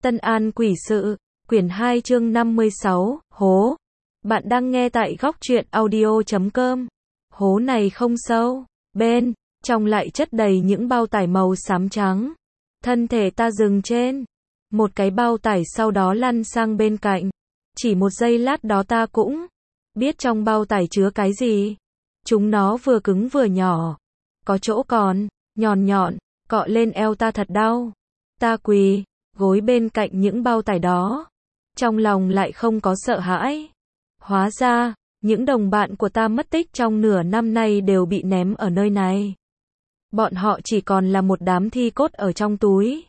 Tân An Quỷ Sự, quyển 2 chương 56, hố. Bạn đang nghe tại góc truyện audio.com. Hố này không sâu, bên trong lại chất đầy những bao tải màu xám trắng. Thân thể ta dừng trên một cái bao tải, sau đó lăn sang bên cạnh. Chỉ một giây lát đó ta cũng biết trong bao tải chứa cái gì. Chúng nó vừa cứng vừa nhỏ, có chỗ còn nhọn nhọn, cọ lên eo ta thật đau. Ta quỳ gối bên cạnh những bao tải đó, trong lòng lại không có sợ hãi. Hóa ra, những đồng bạn của ta mất tích trong nửa năm nay đều bị ném ở nơi này. Bọn họ chỉ còn là một đám thi cốt ở trong túi.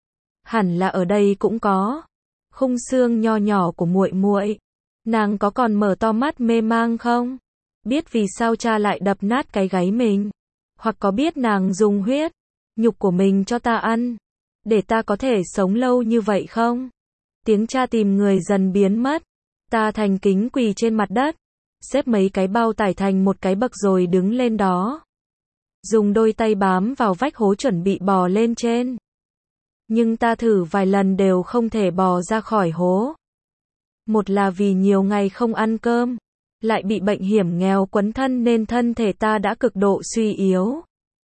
Hẳn là ở đây cũng có khung xương nho nhỏ của muội muội. Nàng có còn mở to mắt mê mang không? Biết vì sao cha lại đập nát cái gáy mình? Hoặc có biết nàng dùng huyết nhục của mình cho ta ăn, để ta có thể sống lâu như vậy không? Tiếng cha tìm người dần biến mất. Ta thành kính quỳ trên mặt đất, xếp mấy cái bao tải thành một cái bậc rồi đứng lên đó. Dùng đôi tay bám vào vách hố chuẩn bị bò lên trên. Nhưng ta thử vài lần đều không thể bò ra khỏi hố. Một là vì nhiều ngày không ăn cơm, lại bị bệnh hiểm nghèo quấn thân nên thân thể ta đã cực độ suy yếu.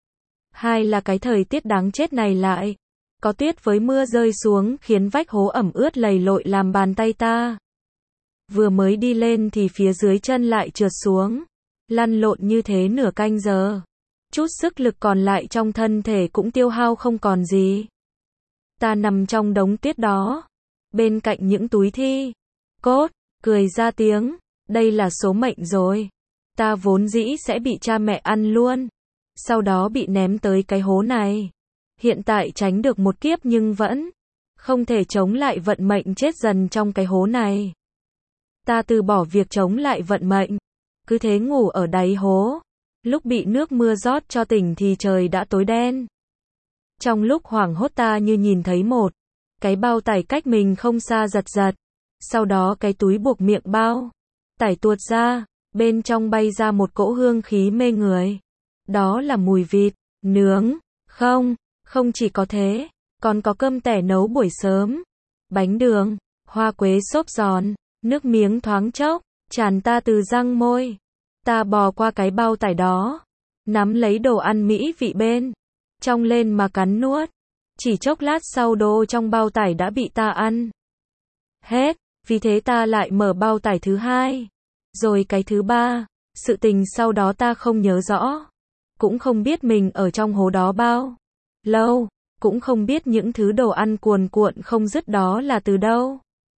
Hai là cái thời tiết đáng chết này lại có tuyết với mưa rơi xuống khiến vách hố ẩm ướt lầy lội làm bàn tay ta vừa mới đi lên thì phía dưới chân lại trượt xuống. Lăn lộn như thế nửa canh giờ. Chút sức lực còn lại trong thân thể cũng tiêu hao không còn gì. Ta nằm trong đống tuyết đó, bên cạnh những túi thi cốt, cười ra tiếng. Đây là số mệnh rồi. Ta vốn dĩ sẽ bị cha mẹ ăn luôn, sau đó bị ném tới cái hố này. Hiện tại tránh được một kiếp nhưng vẫn không thể chống lại vận mệnh chết dần trong cái hố này. Ta từ bỏ việc chống lại vận mệnh, cứ thế ngủ ở đáy hố. Lúc bị nước mưa rót cho tỉnh thì trời đã tối đen. Trong lúc hoảng hốt ta như nhìn thấy một cái bao tải cách mình không xa giật giật. Sau đó cái túi buộc miệng bao tải tuột ra, bên trong bay ra một cỗ hương khí mê người. Đó là mùi vịt nướng. Không chỉ có thế, còn có cơm tẻ nấu buổi sớm, bánh đường, hoa quế xốp giòn, nước miếng thoáng chốc tràn ta từ răng môi. Ta bò qua cái bao tải đó, nắm lấy đồ ăn mỹ vị bên trong lên mà cắn nuốt. Chỉ chốc lát sau đồ trong bao tải đã bị ta ăn hết, vì thế ta lại mở bao tải thứ hai, rồi cái thứ ba. Sự tình sau đó ta không nhớ rõ, cũng không biết mình ở trong hố đó bao lâu, cũng không biết những thứ đồ ăn cuồn cuộn không dứt đó là từ đâu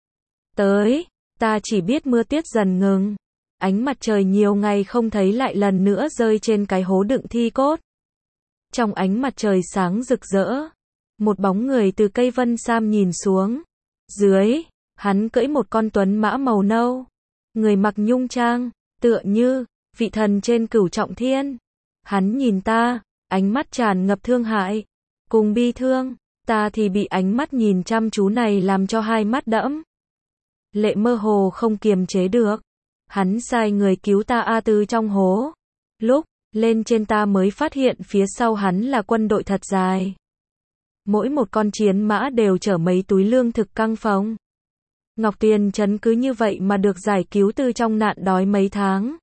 tới. Ta chỉ biết mưa tiết dần ngừng, ánh mặt trời nhiều ngày không thấy lại lần nữa rơi trên cái hố đựng thi cốt. Trong ánh mặt trời sáng rực rỡ, một bóng người từ cây vân sam nhìn xuống. Dưới, hắn cưỡi một con tuấn mã màu nâu, người mặc nhung trang, tựa như vị thần trên cửu trọng thiên. Hắn nhìn ta, ánh mắt tràn ngập thương hại cùng bi thương. Ta thì bị ánh mắt nhìn chăm chú này làm cho hai mắt đẫm lệ, mơ hồ không kiềm chế được. Hắn sai người cứu ta từ trong hố. Lúc lên trên ta mới phát hiện phía sau hắn là quân đội thật dài. Mỗi một con chiến mã đều chở mấy túi lương thực căng phồng. Ngọc Tuyền Trấn cứ như vậy mà được giải cứu từ trong nạn đói mấy tháng.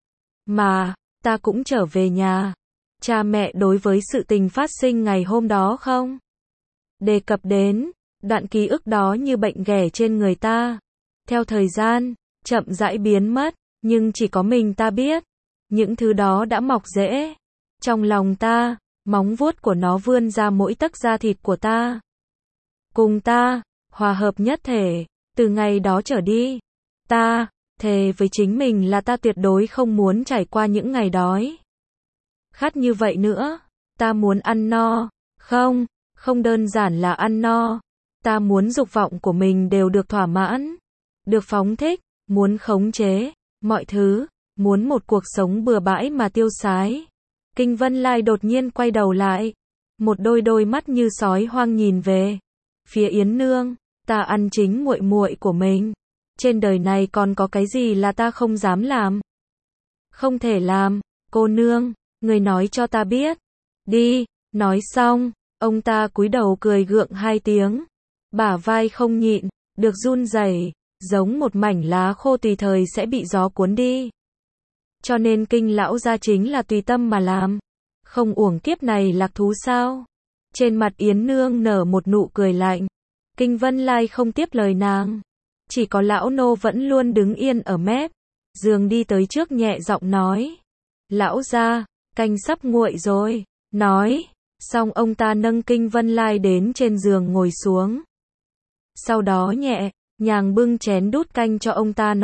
Mà, ta cũng trở về nhà. Cha mẹ đối với sự tình phát sinh ngày hôm đó không đề cập đến. Đoạn ký ức đó như bệnh ghẻ trên người ta. Theo thời gian chậm rãi biến mất, nhưng chỉ có mình ta biết, những thứ đó đã mọc rễ trong lòng ta. Móng vuốt của nó vươn ra mỗi tấc da thịt của ta, cùng ta hòa hợp nhất thể. Từ ngày đó trở đi, ta thề với chính mình là ta tuyệt đối không muốn trải qua những ngày đói khát như vậy nữa. Ta muốn ăn no. Không đơn giản là ăn no. Ta muốn dục vọng của mình đều được thỏa mãn, được phóng thích, muốn khống chế mọi thứ, muốn một cuộc sống bừa bãi mà tiêu sái. Kinh Vân Lai đột nhiên quay đầu lại, một đôi mắt như sói hoang nhìn về phía Yến Nương. Ta ăn chính muội muội của mình. Trên đời này còn có cái gì là ta không dám làm, không thể làm? Cô nương, người nói cho ta biết đi. Nói xong, ông ta cúi đầu cười gượng hai tiếng. bả vai không nhịn được run rẩy, giống một mảnh lá khô tùy thời sẽ bị gió cuốn đi. Cho nên Kinh lão gia chính là tùy tâm mà làm, không uổng kiếp này lạc thú sao? Trên mặt Yến Nương nở một nụ cười lạnh. Kinh Vân Lai không tiếp lời nàng, chỉ có lão nô vẫn luôn đứng yên ở mép giường đi tới trước nhẹ giọng nói: "Lão gia, canh sắp nguội rồi." Nói xong ông ta nâng Kinh Vân Lai đến trên giường ngồi xuống. Sau đó nhẹ nhàng bưng chén đút canh cho ông ta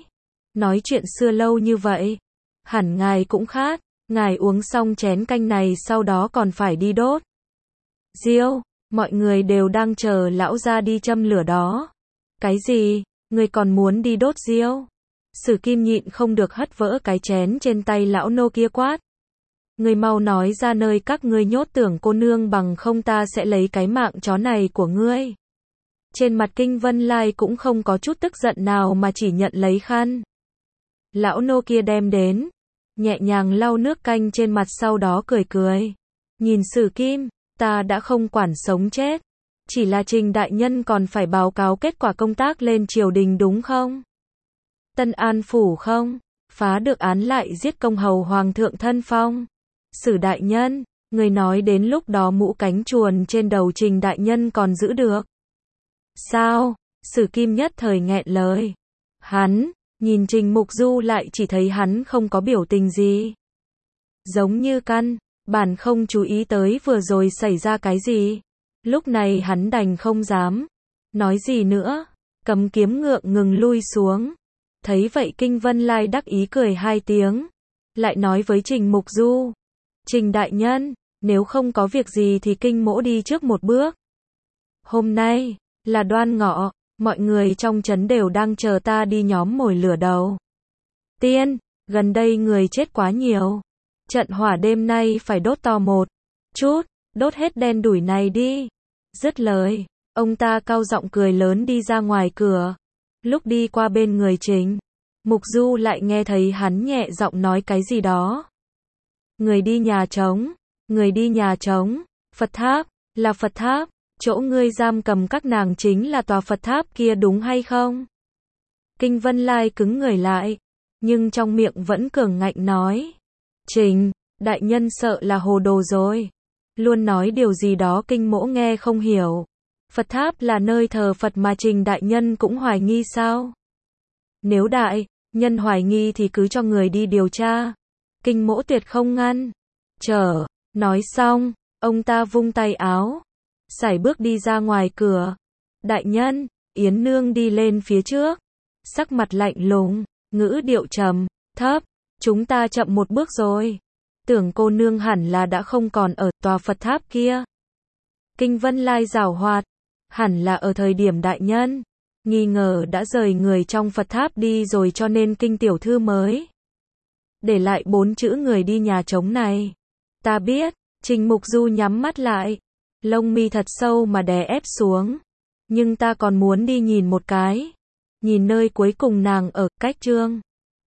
nói chuyện xưa lâu như vậy, hẳn ngài cũng khát, ngài uống xong chén canh này sau đó còn phải đi đốt diêu, mọi người đều đang chờ lão gia đi châm lửa đó. Cái gì, người còn muốn đi đốt diêu? Sử Kim nhịn không được hất vỡ cái chén trên tay lão nô kia quát: "Người mau nói ra nơi các ngươi nhốt Tưởng cô nương, bằng không ta sẽ lấy cái mạng chó này của ngươi." Trên mặt Kinh Vân Lai cũng không có chút tức giận nào mà chỉ nhận lấy khăn lão nô kia đem đến, nhẹ nhàng lau nước canh trên mặt, sau đó cười cười. Nhìn Sử Kim, ta đã không quản sống chết, chỉ là Trình đại nhân còn phải báo cáo kết quả công tác lên triều đình đúng không? Tân An phủ không? Phá được án lại giết công hầu hoàng thượng thân phong. Sử đại nhân, người nói đến lúc đó mũ cánh chuồn trên đầu Trình đại nhân còn giữ được sao? Sử Kim nhất thời nghẹn lời. Hắn nhìn Trình Mục Du lại chỉ thấy hắn không có biểu tình gì, giống như căn bản không chú ý tới vừa rồi xảy ra cái gì. Lúc này hắn đành không dám nói gì nữa, cầm kiếm ngượng ngừng lui xuống. Thấy vậy Kinh Vân Lai đắc ý cười hai tiếng, lại nói với Trình Mục Du: "Trình đại nhân, nếu không có việc gì thì Kinh mỗ đi trước một bước. Hôm nay là Đoan Ngọ, mọi người trong trấn đều đang chờ ta đi nhóm mồi lửa đầu tiên, gần đây người chết quá nhiều, trận hỏa đêm nay phải đốt to một chút, đốt hết đen đủi này đi." Dứt lời, ông ta cao giọng cười lớn đi ra ngoài cửa. Lúc đi qua bên người Trình Mục Du lại nghe thấy hắn nhẹ giọng nói cái gì đó. Người đi nhà trống, người đi nhà trống, Phật tháp, là Phật tháp, chỗ ngươi giam cầm các nàng chính là tòa Phật tháp kia đúng hay không? Kinh Vân Lai cứng người lại, nhưng trong miệng vẫn cường ngạnh nói: Trình đại nhân sợ là hồ đồ rồi, luôn nói điều gì đó Kinh mỗ nghe không hiểu. Phật tháp là nơi thờ Phật mà Trình đại nhân cũng hoài nghi sao? Nếu đại nhân hoài nghi thì cứ cho người đi điều tra, Kinh mỗ tuyệt không ngăn trở. Nói xong, ông ta vung tay áo, sải bước đi ra ngoài cửa. Đại nhân, Yến Nương đi lên phía trước, sắc mặt lạnh lùng, ngữ điệu trầm thấp: chúng ta chậm một bước rồi. Tưởng cô nương hẳn là đã không còn ở tòa Phật tháp kia. Kinh Vân Lai giảo hoạt: hẳn là ở thời điểm đại nhân nghi ngờ đã rời người trong Phật tháp đi rồi, cho nên Kinh tiểu thư mới để lại 4 chữ người đi nhà trống này. Ta biết. Trình Mục Du nhắm mắt lại, lông mi thật sâu mà đè ép xuống. Nhưng ta còn muốn đi nhìn một cái, nhìn nơi cuối cùng nàng ở, cách Trương